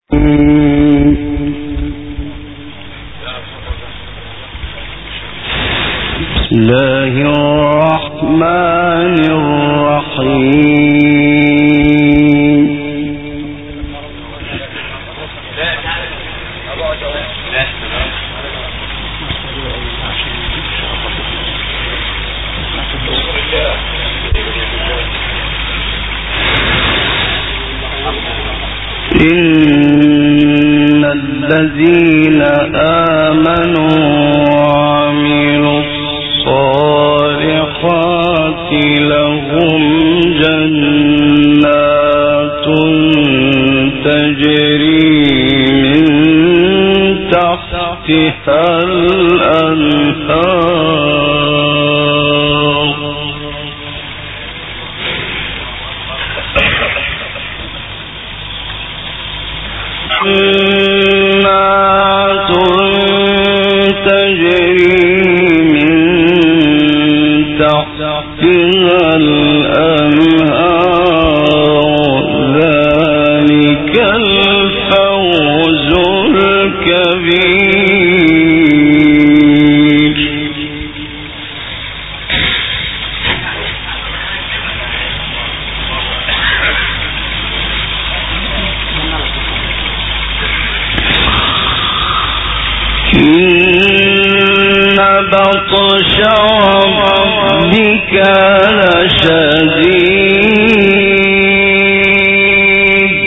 بسم الله الرحمن الرحيم. إن الذين آمنوا وعملوا الصالحات لهم جنات تجري من تحتها الأنهار ذلك الفوز الكبير. إن بطش ربك لشديد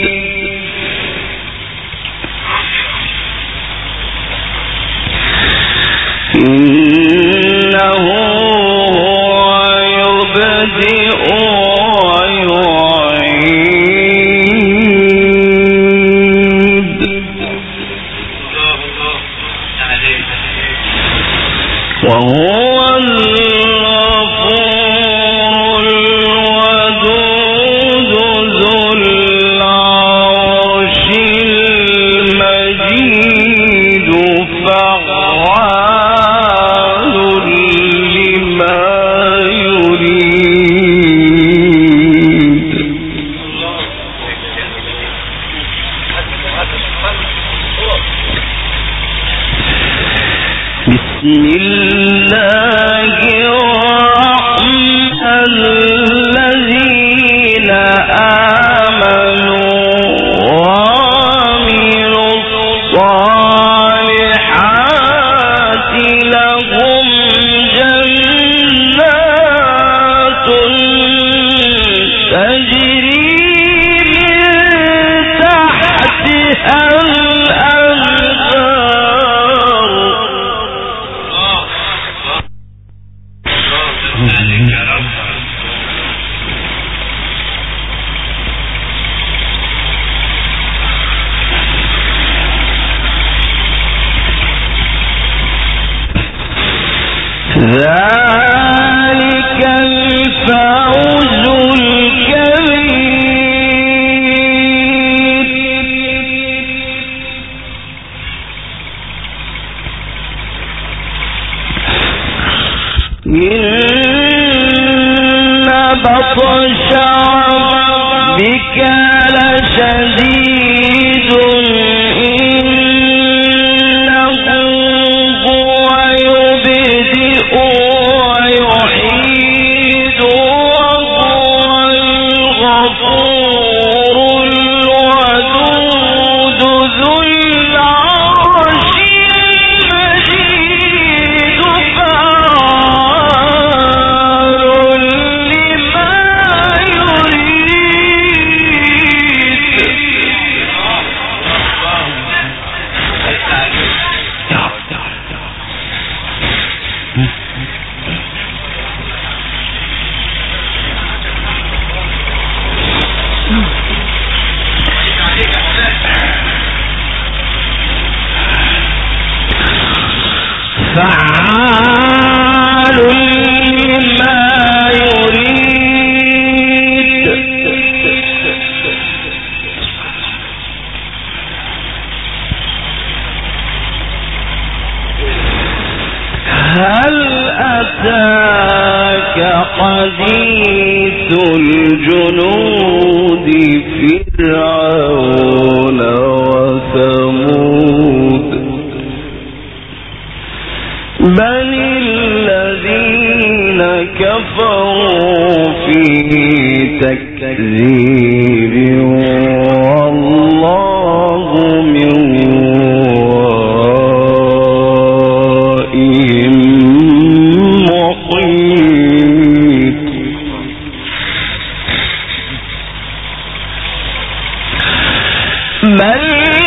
إنه هو يبدئ ويعيد وهو الغفور الودود ذو العرش المجيد فعال لما يريد. بسم الله الرحمن الذين آمنوا وعملوا الصالحات لهم جنات تجري من تحتها ذلك الفوز الكبير. إن بطش ربك لشديد فعال لما يريد. هل أتاك حديث الجنود فرعون في تكذيب والله من ورائهم محيط. بل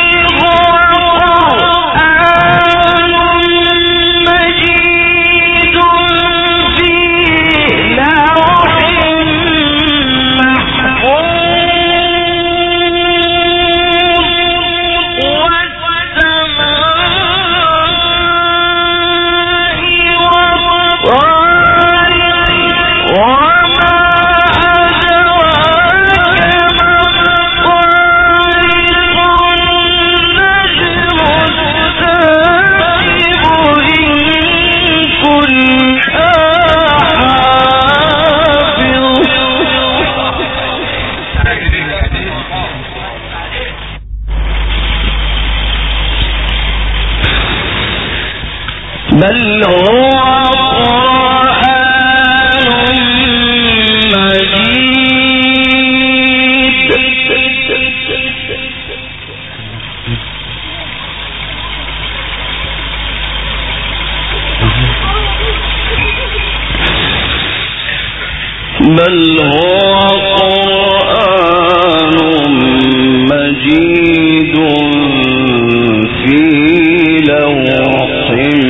بل هو قرآن مجيد بل هو قرآن مجيد في لوح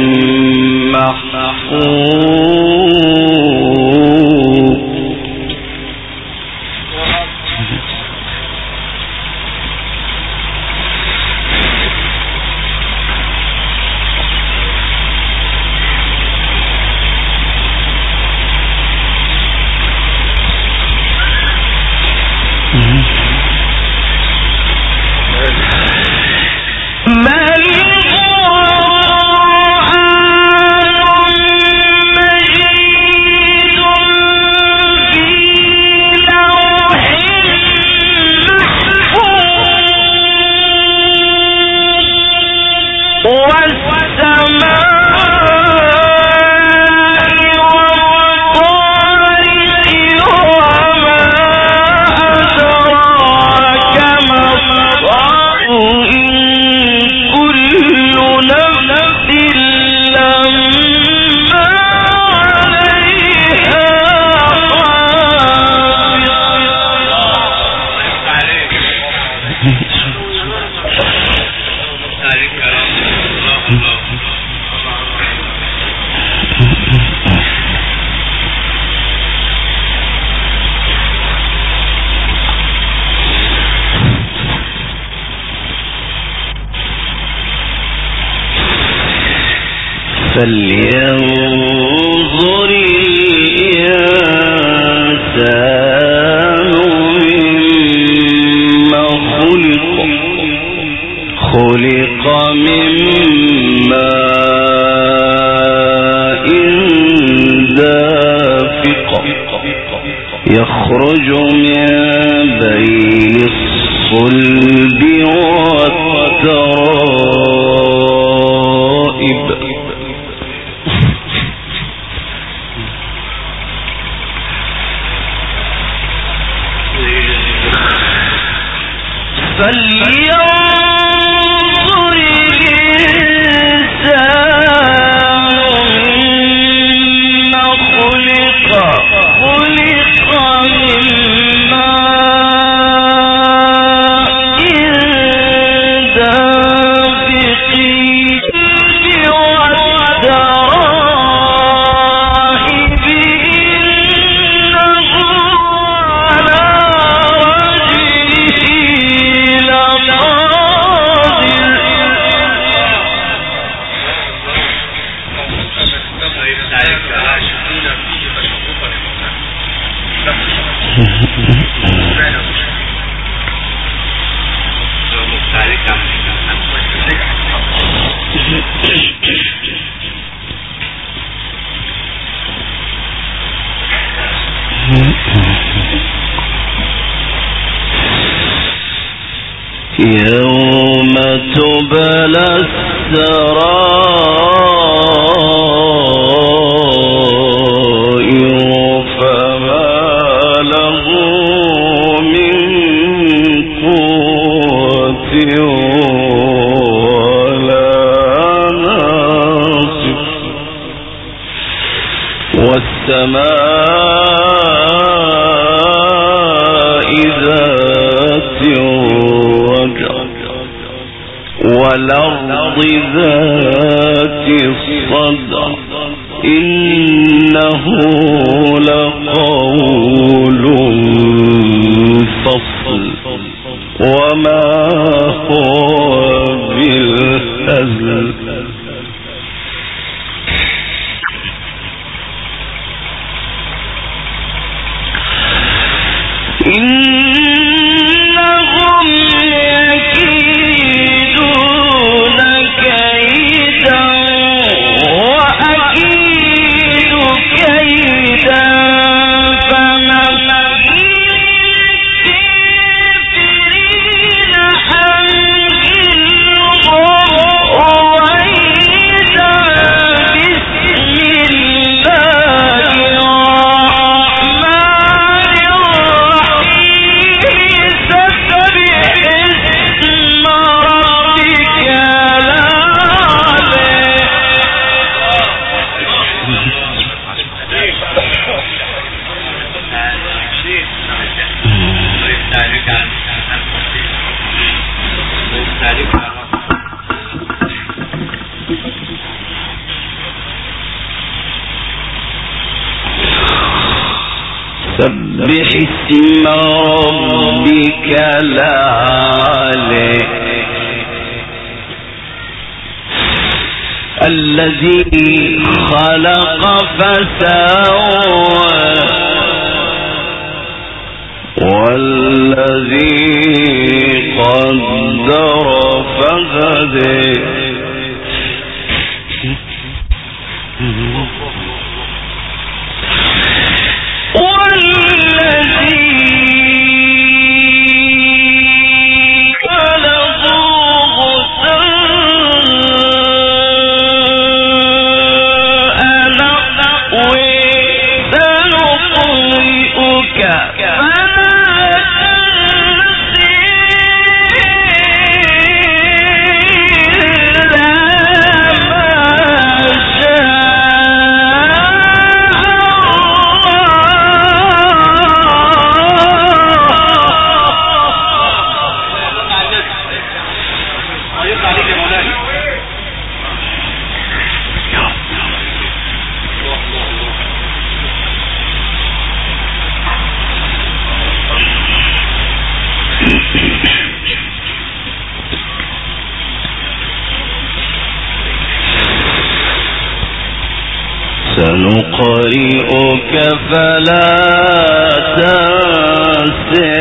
فلينظر الإنسان مما خلق من ماء دافق يخرج من بين الصلب والترائب فلينظر الإنسان مما خلق من ماء دافق والترائب إنه على يوم تبلى السرائر فما ولا ناصف والسماء ذات الرجع والأرض ذات الصدع إنه لقول فصل وما هو بالهزل إنهم يكيدون كيدا وأكيد كيدا سبح اسم ربك الأعلى الذي خلق فسوى والذي قدر فهدى سنقرئك فلا تنسى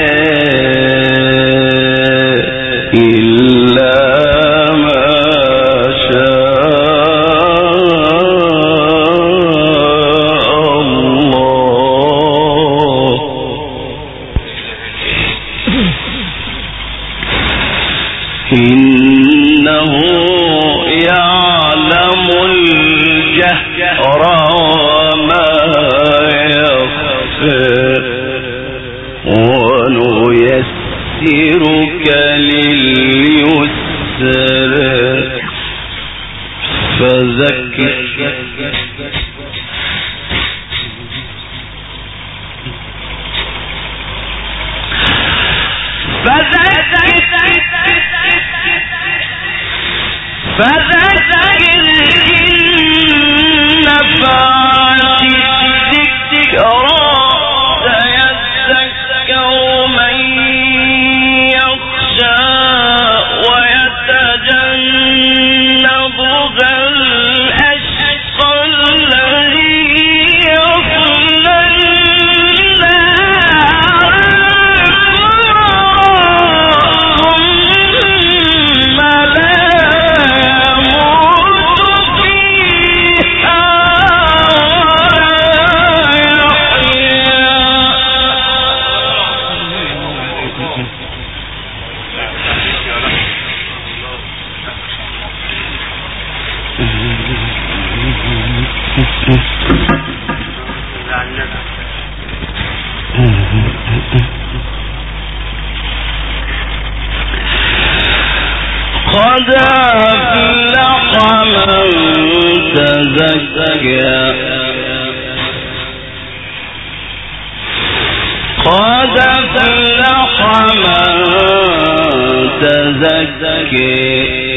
إلا ما شاء الله إنه يعلم الجهر وما يخفى ونيسرك لليسر فذكر فذكر إن نفعت الذكرى سيذكر من يخشى ويتجنبها الأشقى الذي يصلى النار ثم لا قد أفلح من تزكى قد أفلح من تزكى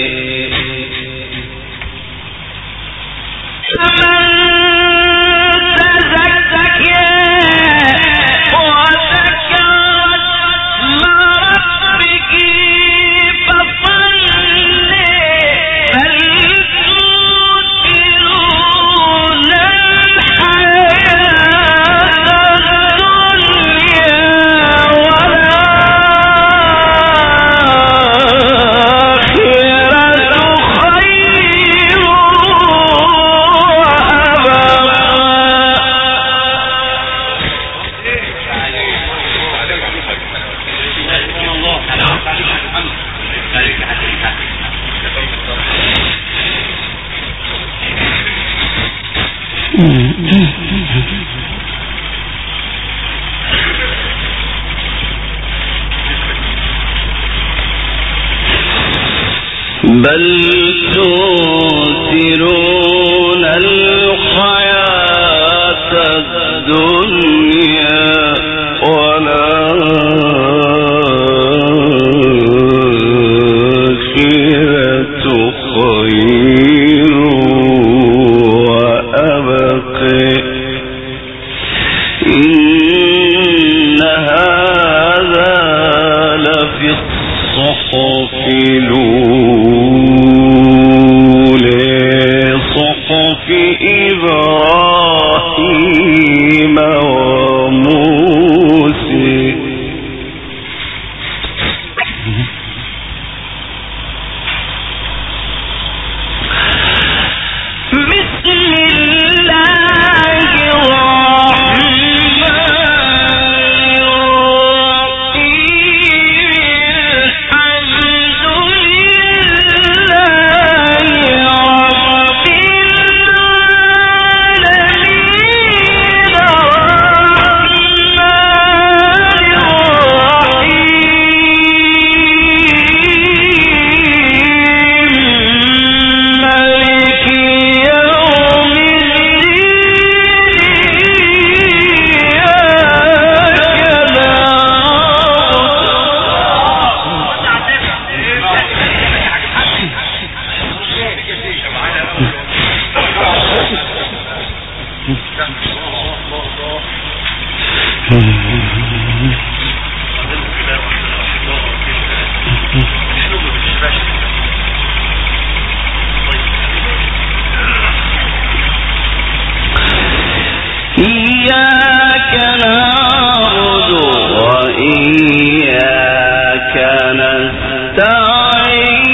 بل تؤثرون الحياة الدنيا والآخرة خير وأبقى إن هذا لفي الصحف إبراهيم وموسى إياك نعبد وإياك نستعين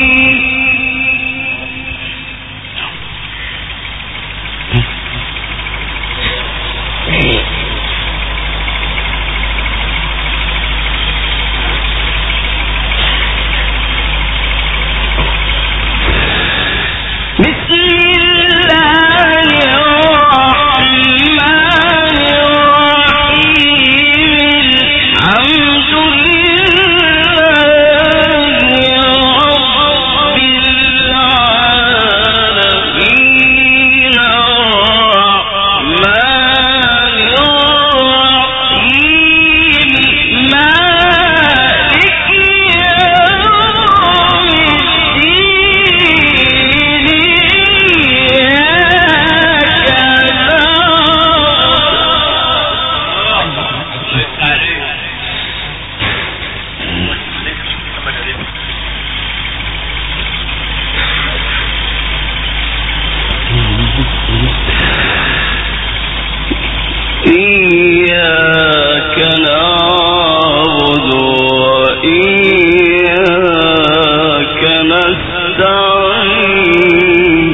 إياك نعبد وإياك نستعين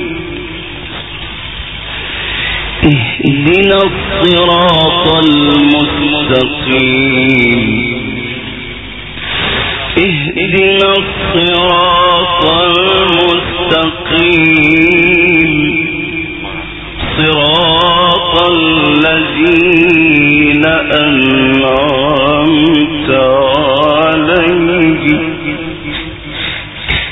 اهدنا الصراط المستقيم اهدنا الصراط المستقيم صراط الذين أنعمت عليهم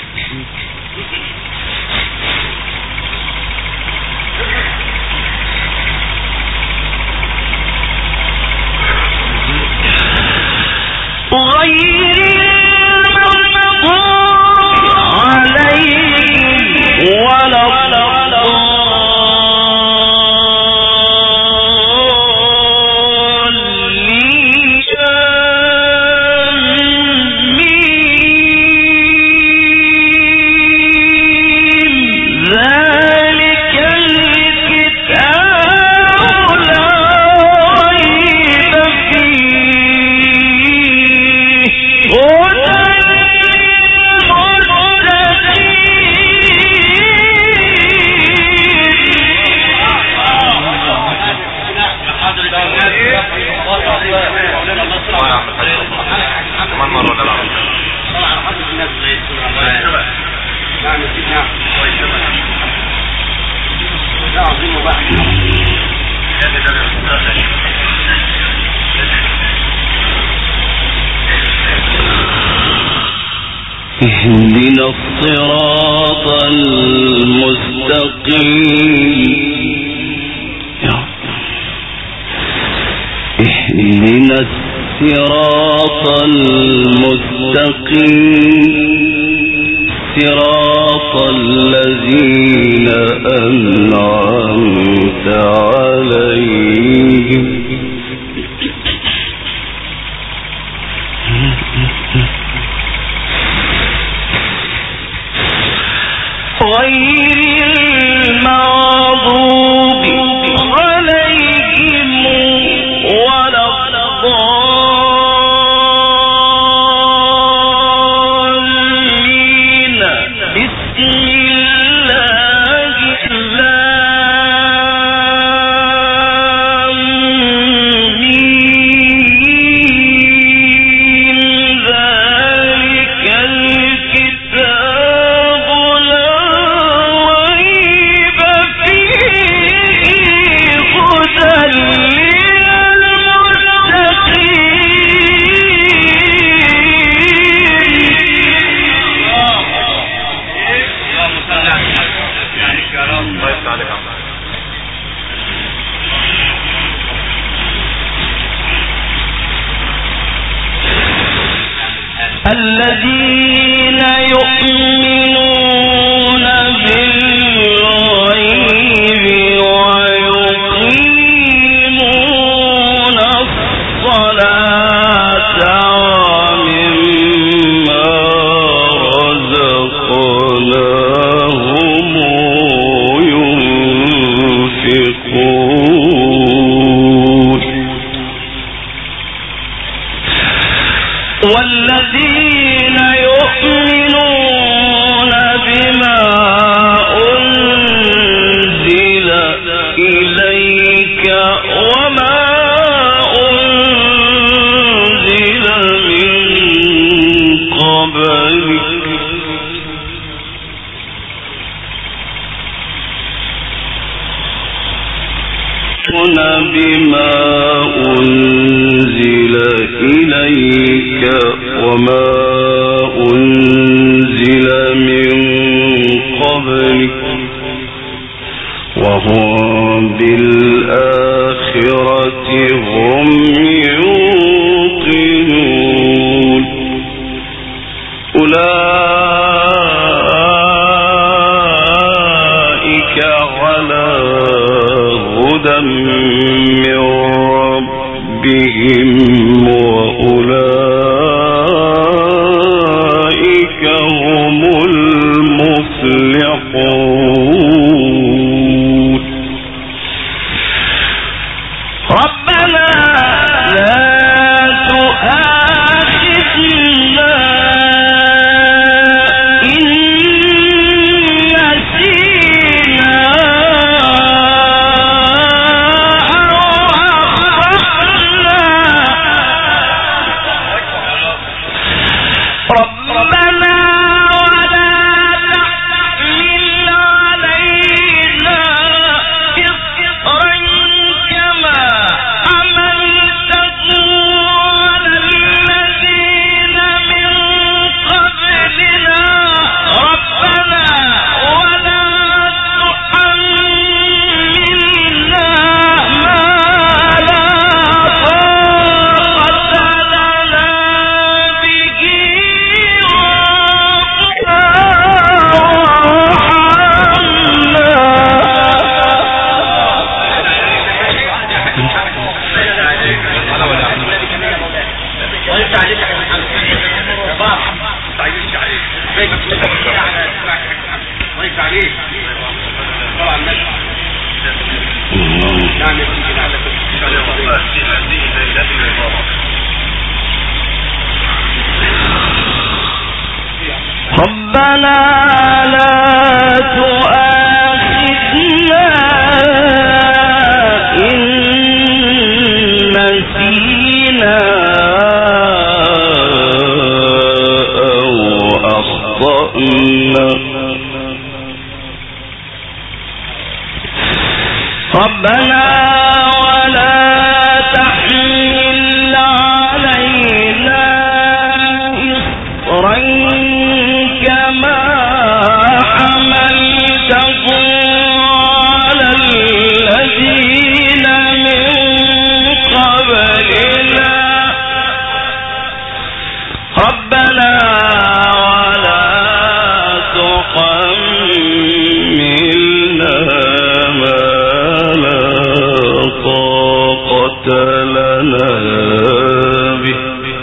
اهدنا الصراط المستقيم اهدنا الصراط المستقيم صراط الذين أنعمت عليهم غير المغضوب عليهم ولا الضالين بسم الله ذلك الكتاب لا ريب فيه هدى الذين يؤمنون بالغيب ويقيمون الصلاة ومما رزقناهم ينفقون والذين يؤمنون بما أنزل إليك وما أنزل من قبلك بما أنزل إليك وما أنزل من قبلك وهم بالآخرة هم يوقنون أولئك على هدى من ربهم وأولئك هم المفلحون ربنا لا تؤاخذنا إن نسينا ربنا لا تؤاخذنا إن نسينا أو أخطأنا ربنا ولا تحمل علينا إصرا حملنا ما لا طاقة لنا به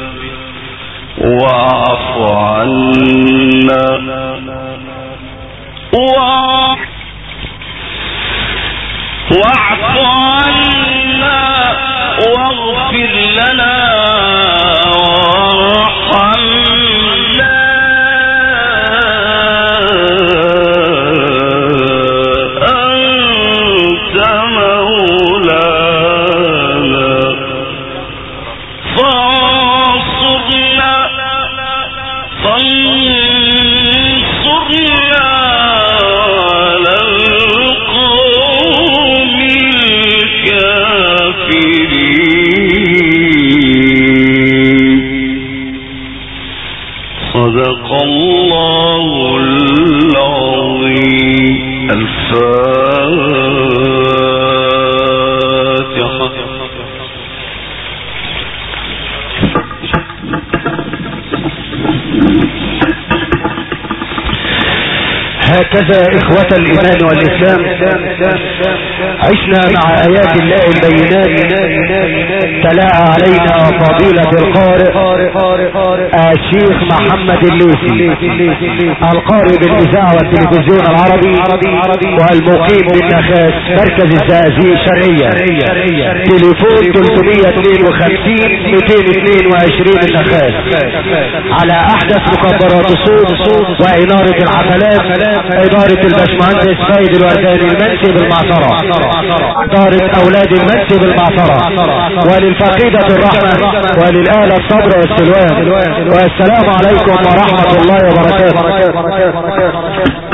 واعف عنا واعف عنا واغفر لنا وارحمنا أنت مولانا فانصرنا على القوم الكافرين. صدق الله العظيم. الفاتحة. هكذا إخوة الإيمان والإسلام عشنا مع آيات الله البينات تلاها علينا فضيلة القارئ الشيخ محمد اللوسي القارئ بالإذاعة والتلفزيون العربي والمقيم بالنخاس مركز الزقازيق شرقية. تليفون 352 222 النخاس. على أحدث مكبرات الصوت وإنارة الحفلات إدارة الباشمهندس فايد الورداني المنسي بالمعصرة، إدارة أولاد المنسي بالمعصرة، وللفقيدة الرحمة وللآلة الصبر والسلوان. والسلام عليكم ورحمة الله وبركاته.